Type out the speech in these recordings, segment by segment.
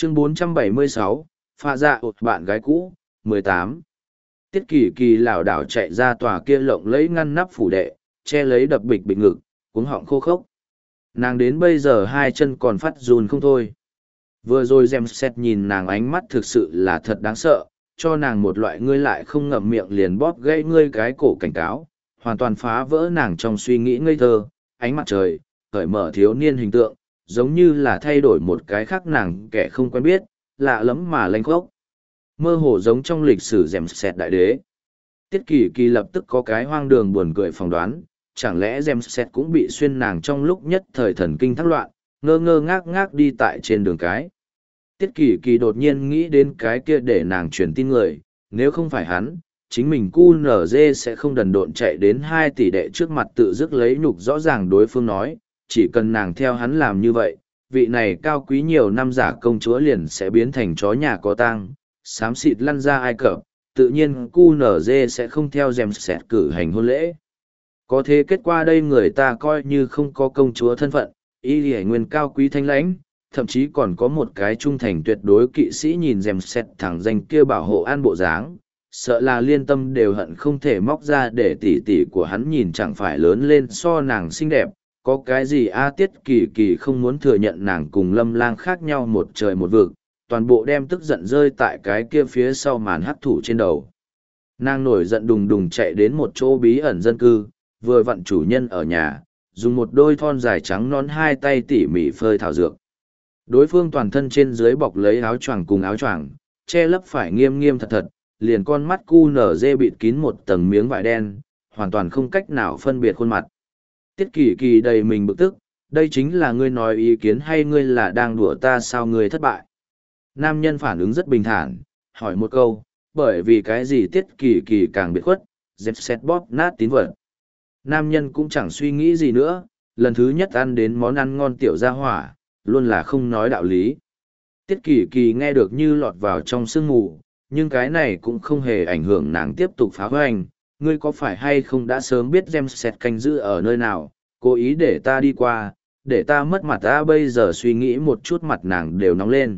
Chương 476, pha dạ ột bạn gái cũ, 18. Tiết kỳ kỳ lảo đảo chạy ra tòa kia lộng lấy ngăn nắp phủ đệ, che lấy đập bịch bịch ngực, cuống họng khô khốc. Nàng đến bây giờ hai chân còn phát run không thôi. Vừa rồi James nhìn nàng ánh mắt thực sự là thật đáng sợ, cho nàng một loại ngươi lại không ngậm miệng liền bóp gãy ngươi cái cổ cảnh cáo, hoàn toàn phá vỡ nàng trong suy nghĩ ngây thơ, ánh mặt trời, cởi mở thiếu niên hình tượng, giống như là thay đổi một cái khác nàng kẻ không quen biết, lạ lẫm mà lanh khốc. Mơ hồ giống trong lịch sử James đại đế. Tiết kỳ kỳ lập tức có cái hoang đường buồn cười phỏng đoán, chẳng lẽ James cũng bị xuyên nàng trong lúc nhất thời thần kinh thắc loạn, ngơ ngơ ngác ngác đi tại trên đường cái. Tiết kỳ kỳ đột nhiên nghĩ đến cái kia để nàng truyền tin người, nếu không phải hắn, chính mình QNZ sẽ không đần độn chạy đến 2 tỷ đệ trước mặt tự dứt lấy nhục rõ ràng đối phương nói, chỉ cần nàng theo hắn làm như vậy, vị này cao quý nhiều năm giả công chúa liền sẽ biến thành chó nhà có tang, xám xịt lăn ra Ai Cập, tự nhiên QNZ sẽ không theo James cử hành hôn lễ. Có thế kết quả đây người ta coi như không có công chúa thân phận, y lì nguyên cao quý thanh lãnh, thậm chí còn có một cái trung thành tuyệt đối kỵ sĩ nhìn James thẳng danh kia bảo hộ an bộ dáng, sợ là liên tâm đều hận không thể móc ra để tỉ tỉ của hắn nhìn chẳng phải lớn lên so nàng xinh đẹp, có cái gì Tiết kỳ kỳ không muốn thừa nhận nàng cùng Lâm Lang khác nhau một trời một vực, toàn bộ đem tức giận rơi tại cái kia phía sau màn hắc thủ trên đầu. Nàng nổi giận đùng đùng chạy đến một chỗ bí ẩn dân cư, vừa vặn chủ nhân ở nhà, dùng một đôi thon dài trắng nón hai tay tỉ mỉ phơi thảo dược. Đối phương toàn thân trên dưới bọc lấy áo choàng cùng áo choàng, che lấp phải nghiêm nghiêm thật thật, liền con mắt cu nở dê bịt kín một tầng miếng vải đen, hoàn toàn không cách nào phân biệt khuôn mặt. Tiết kỳ kỳ đầy mình bực tức, đây chính là ngươi nói ý kiến hay ngươi là đang đùa ta sao ngươi thất bại. Nam nhân phản ứng rất bình thản, hỏi một câu, bởi vì cái gì tiết kỳ kỳ càng biệt khuất, dẹp xét bóp nát tín vật. Nam nhân cũng chẳng suy nghĩ gì nữa, lần thứ nhất ăn đến món ăn ngon tiểu gia hỏa, luôn là không nói đạo lý. Tiết kỳ kỳ nghe được như lọt vào trong sương mù, nhưng cái này cũng không hề ảnh hưởng nàng tiếp tục phá hoành. Ngươi có phải hay không đã sớm biết James canh giữ ở nơi nào, cố ý để ta đi qua, để ta mất mặt ta bây giờ suy nghĩ một chút mặt nàng đều nóng lên.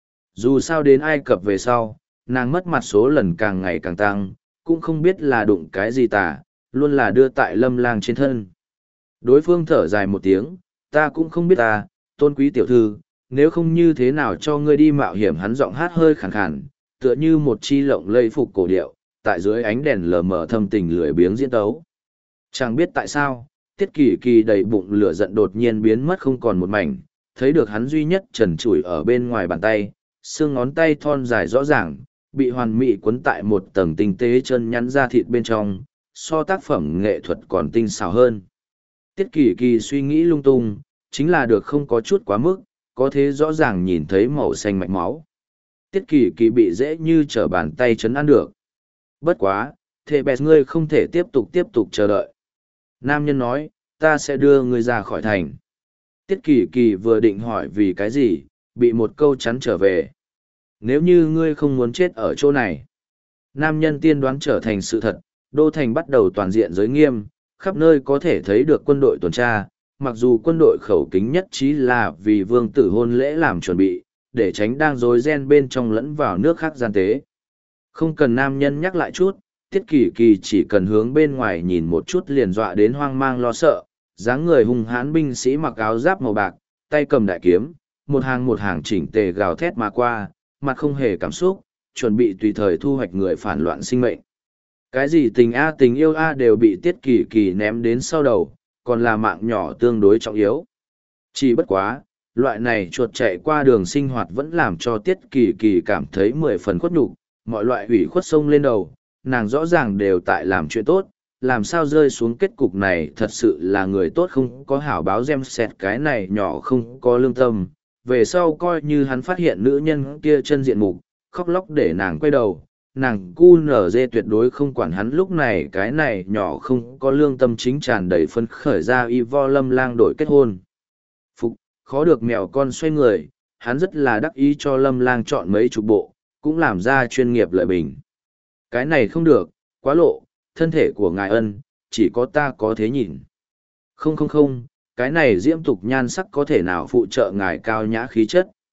Dù sao đến Ai Cập về sau, nàng mất mặt số lần càng ngày càng tăng, cũng không biết là đụng cái gì tả, luôn là đưa tại Lâm Lang trên thân. Đối phương thở dài một tiếng, ta cũng không biết ta, tôn quý tiểu thư, nếu không như thế nào cho ngươi đi mạo hiểm. Hắn giọng hát hơi khàn khàn, tựa như một chi lộng lây phục cổ điệu, tại dưới ánh đèn lờ mờ thâm tình lười biếng diễn tấu. Chẳng biết tại sao, tiết kỳ kỳ đầy bụng lửa giận đột nhiên biến mất không còn một mảnh, thấy được hắn duy nhất trần trụi ở bên ngoài bàn tay, xương ngón tay thon dài rõ ràng, bị hoàn mỹ quấn tại một tầng tinh tế chân nhắn da thịt bên trong, so tác phẩm nghệ thuật còn tinh xảo hơn. Tiết kỳ kỳ suy nghĩ lung tung, chính là được không có chút quá mức, có thế rõ ràng nhìn thấy màu xanh mạch máu. Tiết kỳ kỳ bị dễ như trở bàn tay chấn ăn được. Bất quá, thề bẹt ngươi không thể tiếp tục chờ đợi. Nam nhân nói, ta sẽ đưa ngươi ra khỏi thành. Tiết kỳ kỳ vừa định hỏi vì cái gì, bị một câu chắn trở về. Nếu như ngươi không muốn chết ở chỗ này. Nam nhân tiên đoán trở thành sự thật, đô thành bắt đầu toàn diện giới nghiêm, khắp nơi có thể thấy được quân đội tuần tra, mặc dù quân đội khẩu kính nhất trí là vì vương tử hôn lễ làm chuẩn bị, để tránh đang rối ren bên trong lẫn vào nước khác gian tế. Không cần nam nhân nhắc lại chút, tiết kỳ kỳ chỉ cần hướng bên ngoài nhìn một chút liền dọa đến hoang mang lo sợ, dáng người hung hãn binh sĩ mặc áo giáp màu bạc, tay cầm đại kiếm, một hàng chỉnh tề gào thét mà qua, mặt không hề cảm xúc, chuẩn bị tùy thời thu hoạch người phản loạn sinh mệnh. Cái gì tình tình yêu đều bị tiết kỳ kỳ ném đến sau đầu, còn là mạng nhỏ tương đối trọng yếu. Chỉ bất quá, loại này chuột chạy qua đường sinh hoạt vẫn làm cho tiết kỳ kỳ cảm thấy 10 phần khuất nhục, mọi loại ủy khuất sông lên đầu, nàng rõ ràng đều tại làm chuyện tốt, làm sao rơi xuống kết cục này thật sự là người tốt không có hảo báo James cái này nhỏ không có lương tâm. Về sau coi như hắn phát hiện nữ nhân kia chân diện mục, khóc lóc để nàng quay đầu, nàng QNZ tuyệt đối không quản hắn lúc này cái này nhỏ không có lương tâm chính tràn đầy phấn khởi ra y vo Lâm Lang đổi kết hôn. Phục, khó được mèo con xoay người, hắn rất là đắc ý cho Lâm Lang chọn mấy chục bộ, cũng làm ra chuyên nghiệp lợi bình. Cái này không được, quá lộ, thân thể của ngài ân, chỉ có ta có thế nhìn. Không, cái này diễm tục nhan sắc có thể nào phụ trợ ngài cao nhã khí chất.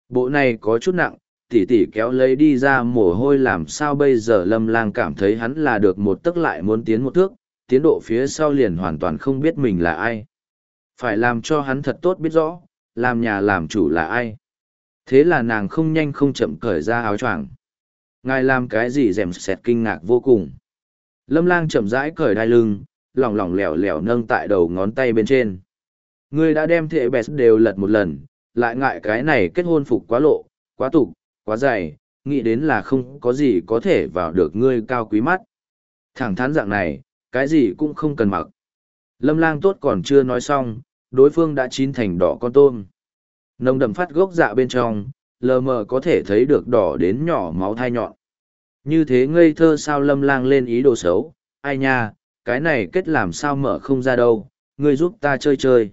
Bộ này có chút nặng, tỉ tỉ kéo lấy đi ra mồ hôi làm sao bây giờ Lâm Lang cảm thấy hắn là được một tấc lại muốn tiến một thước, tiến độ phía sau liền hoàn toàn không biết mình là ai. Phải làm cho hắn thật tốt biết rõ, làm nhà làm chủ là ai. Thế là nàng không nhanh không chậm cởi ra áo choàng. Ngài làm cái gì rèm sẹt kinh ngạc vô cùng. Lâm Lang chậm rãi cởi đai lưng, lỏng lỏng lẻo lẻo nâng tại đầu ngón tay bên trên. Ngươi đã đem thệ bẹt đều lật một lần, lại ngại cái này kết hôn phục quá lộ, quá tục, quá dày, nghĩ đến là không có gì có thể vào được ngươi cao quý mắt. Thẳng thắn dạng này, cái gì cũng không cần mặc. Lâm Lang tốt còn chưa nói xong, đối phương đã chín thành đỏ con tôm. Nồng đậm phát gốc dạ bên trong, lờ mờ có thể thấy được đỏ đến nhỏ máu thai nhọn. Như thế ngây thơ sao Lâm Lang lên ý đồ xấu, ai nha, cái này kết làm sao mở không ra đâu, ngươi giúp ta chơi chơi.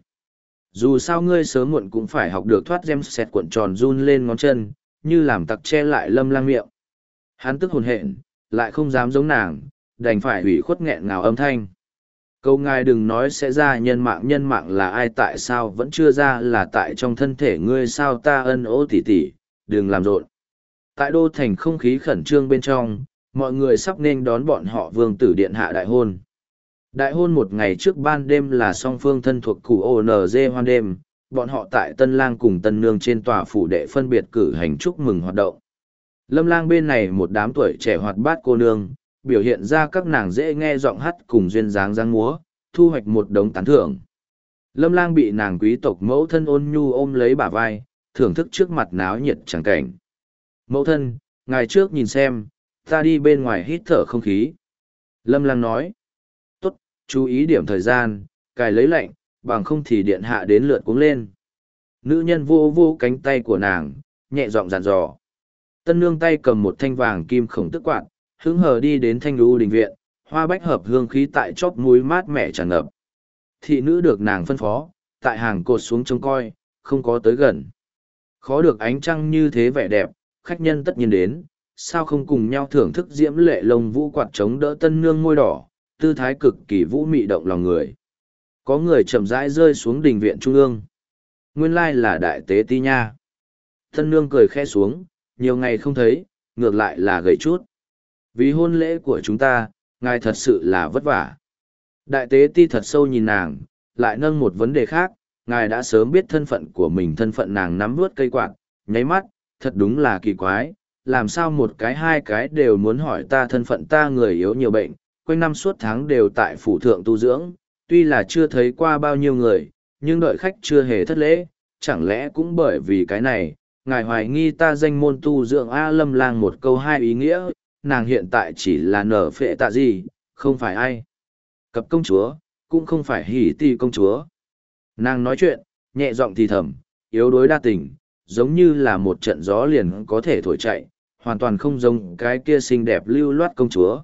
Dù sao ngươi sớm muộn cũng phải học được thoát gem sẹt cuộn tròn run lên ngón chân, như làm tặc che lại Lâm Lang miệng. Hắn tức hồn hện, lại không dám giống nàng, đành phải hủy khuất nghẹn ngào âm thanh. Câu ngài đừng nói sẽ ra nhân mạng là ai tại sao vẫn chưa ra là tại trong thân thể ngươi sao ta ân ố tỉ tỉ, đừng làm rộn. Tại đô thành không khí khẩn trương bên trong, mọi người sắp nên đón bọn họ vương tử điện hạ đại hôn. Đại hôn một ngày trước ban đêm là song phương thân thuộc củ ONG hoan đêm, bọn họ tại Tân Lang cùng Tân Nương trên tòa phủ đệ phân biệt cử hành chúc mừng hoạt động. Lâm Lang bên này một đám tuổi trẻ hoạt bát cô nương, biểu hiện ra các nàng dễ nghe giọng hát cùng duyên dáng dáng múa, thu hoạch một đống tán thưởng. Lâm Lang bị nàng quý tộc mẫu thân ôn nhu ôm lấy bả vai, thưởng thức trước mặt náo nhiệt chẳng cảnh. Mẫu thân, ngài trước nhìn xem, ta đi bên ngoài hít thở không khí. Lâm Lang nói, tốt, chú ý điểm thời gian, cài lấy lệnh, bằng không thì điện hạ đến lượt cuống lên. Nữ nhân vô vô cánh tay của nàng, nhẹ giọng dặn dò. Tân nương tay cầm một thanh vàng kim khổng tức quạt, hứng hờ đi đến thanh lưu đình viện, hoa bách hợp hương khí tại chóp mũi mát mẻ tràn ngập. Thị nữ được nàng phân phó, tại hàng cột xuống trông coi, không có tới gần. Khó được ánh trăng như thế vẻ đẹp, khách nhân tất nhiên đến, sao không cùng nhau thưởng thức diễm lệ lông vũ quạt chống đỡ tân nương môi đỏ, tư thái cực kỳ vũ mị động lòng người. Có người chậm rãi rơi xuống đình viện trung ương. Nguyên lai là đại tế ti nha. Tân nương cười khẽ xuống, nhiều ngày không thấy, ngược lại là gầy chút. Vì hôn lễ của chúng ta, ngài thật sự là vất vả. Đại tế ti thật sâu nhìn nàng, lại nâng một vấn đề khác, ngài đã sớm biết thân phận của mình, thân phận nàng nắm vướt cây quạt, nháy mắt, thật đúng là kỳ quái, làm sao một cái hai cái đều muốn hỏi ta thân phận ta người yếu nhiều bệnh, quanh năm suốt tháng đều tại phủ thượng tu dưỡng, tuy là chưa thấy qua bao nhiêu người, nhưng đợi khách chưa hề thất lễ, chẳng lẽ cũng bởi vì cái này, ngài hoài nghi ta danh môn tu dưỡng A Lâm Lang một câu hai ý nghĩa, nàng hiện tại chỉ là nở phệ tạ gì, không phải ai. Cập công chúa, cũng không phải hỉ ti công chúa. Nàng nói chuyện, nhẹ giọng thì thầm, yếu đuối đa tình, giống như là một trận gió liền có thể thổi chạy, hoàn toàn không giống cái kia xinh đẹp lưu loát công chúa.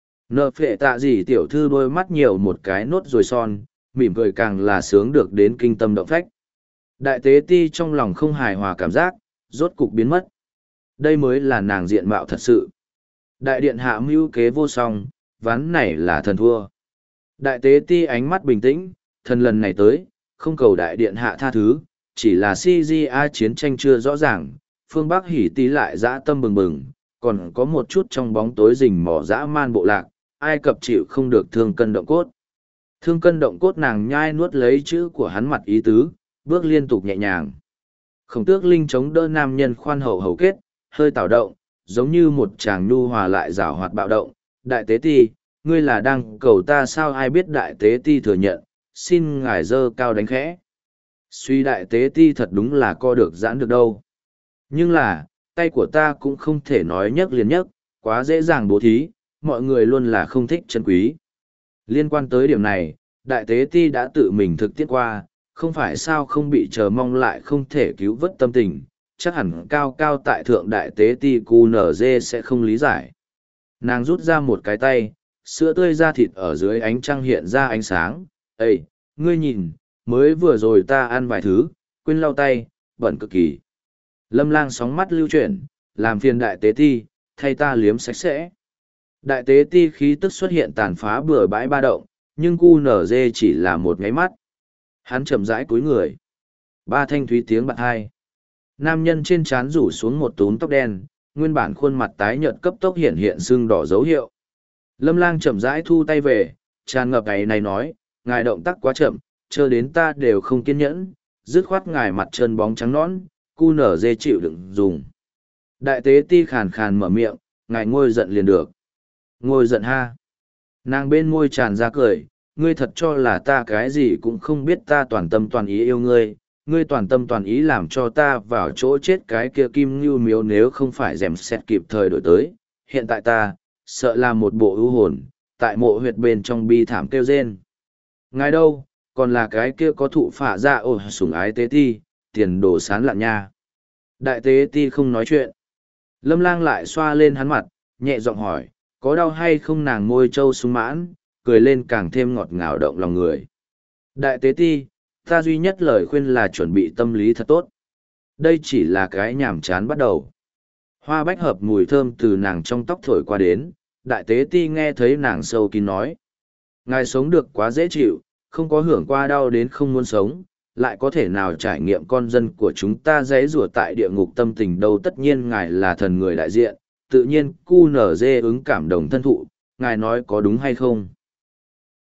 Nở phệ tạ gì tiểu thư đôi mắt nhiều một cái nốt rồi son, mỉm cười càng là sướng được đến kinh tâm động phách. Đại tế ti trong lòng không hài hòa cảm giác, rốt cục biến mất. Đây mới là nàng diện mạo thật sự. Đại điện hạ mưu kế vô song, ván này là thần thua. Đại tế ti ánh mắt bình tĩnh, thần lần này tới, không cầu đại điện hạ tha thứ, chỉ là CGA chiến tranh chưa rõ ràng, phương Bắc hỉ tí lại dã tâm bừng bừng, còn có một chút trong bóng tối rình mỏ dã man bộ lạc, Ai Cập chịu không được thương cân động cốt. Thương cân động cốt nàng nhai nuốt lấy chữ của hắn mặt ý tứ, bước liên tục nhẹ nhàng. Khổng tước linh chống đỡ nam nhân khoan hậu hầu kết, hơi tảo động, giống như một chàng nhu hòa lại rảo hoạt bạo động. Đại tế ti, ngươi là đang cầu ta sao ai biết đại tế ti thừa nhận, xin ngài dơ cao đánh khẽ. Suy đại tế ti thật đúng là co được giãn được đâu. Nhưng là, tay của ta cũng không thể nói nhấc liền nhấc, quá dễ dàng bố thí, mọi người luôn là không thích chân quý. Liên quan tới điểm này, đại tế ti đã tự mình thực tiết qua, không phải sao không bị chờ mong lại không thể cứu vớt tâm tình, chắc hẳn cao cao tại thượng đại tế ti QNZ sẽ không lý giải. Nàng rút ra một cái tay, sữa tươi da thịt ở dưới ánh trăng hiện ra ánh sáng. Ê, ngươi nhìn, mới vừa rồi ta ăn vài thứ, quên lau tay, bẩn cực kỳ. Lâm Lang sóng mắt lưu chuyển, làm phiền đại tế ti, thay ta liếm sạch sẽ. Đại tế ti khí tức xuất hiện tàn phá bừa bãi ba động, nhưng QNZ chỉ là một ngáy mắt. Hắn chậm rãi cúi người. Ba thanh thúy tiếng bật hai. Nam nhân trên trán rủ xuống một túm tóc đen, nguyên bản khuôn mặt tái nhợt cấp tốc hiện hiện sưng đỏ dấu hiệu. Lâm Lang chậm rãi thu tay về, tràn ngập ngày này nói, ngài động tác quá chậm, chờ đến ta đều không kiên nhẫn, dứt khoát ngài mặt trơn bóng trắng nõn, cu nở dê chịu đựng dùng. Đại tế ti khàn khàn mở miệng, ngài ngôi giận liền được. Ngôi giận ha. Nàng bên môi tràn ra cười, ngươi thật cho là ta cái gì cũng không biết, ta toàn tâm toàn ý yêu ngươi, ngươi toàn tâm toàn ý làm cho ta vào chỗ chết cái kia kim ngưu miếu, nếu không phải dèm xét kịp thời đổi tới. Hiện tại ta, sợ là một bộ ưu hồn, tại mộ huyệt bên trong bi thảm kêu rên. Ngài đâu, còn là cái kia có thụ phả ra ồ sủng ái tế ti, tiền đồ sán lạn nha. Đại tế ti không nói chuyện. Lâm Lang lại xoa lên hắn mặt, nhẹ giọng hỏi, có đau hay không? Nàng môi trâu sung mãn, cười lên càng thêm ngọt ngào động lòng người. Đại tế ti, ta duy nhất lời khuyên là chuẩn bị tâm lý thật tốt. Đây chỉ là cái nhàm chán bắt đầu. Hoa bách hợp mùi thơm từ nàng trong tóc thổi qua đến, đại tế ti nghe thấy nàng sâu kín nói. Ngài sống được quá dễ chịu, không có hưởng qua đau đến không muốn sống, lại có thể nào trải nghiệm con dân của chúng ta giấy rủa tại địa ngục tâm tình đâu. Tất nhiên ngài là thần người đại diện, tự nhiên cu nở dê ứng cảm đồng thân thụ, ngài nói có đúng hay không?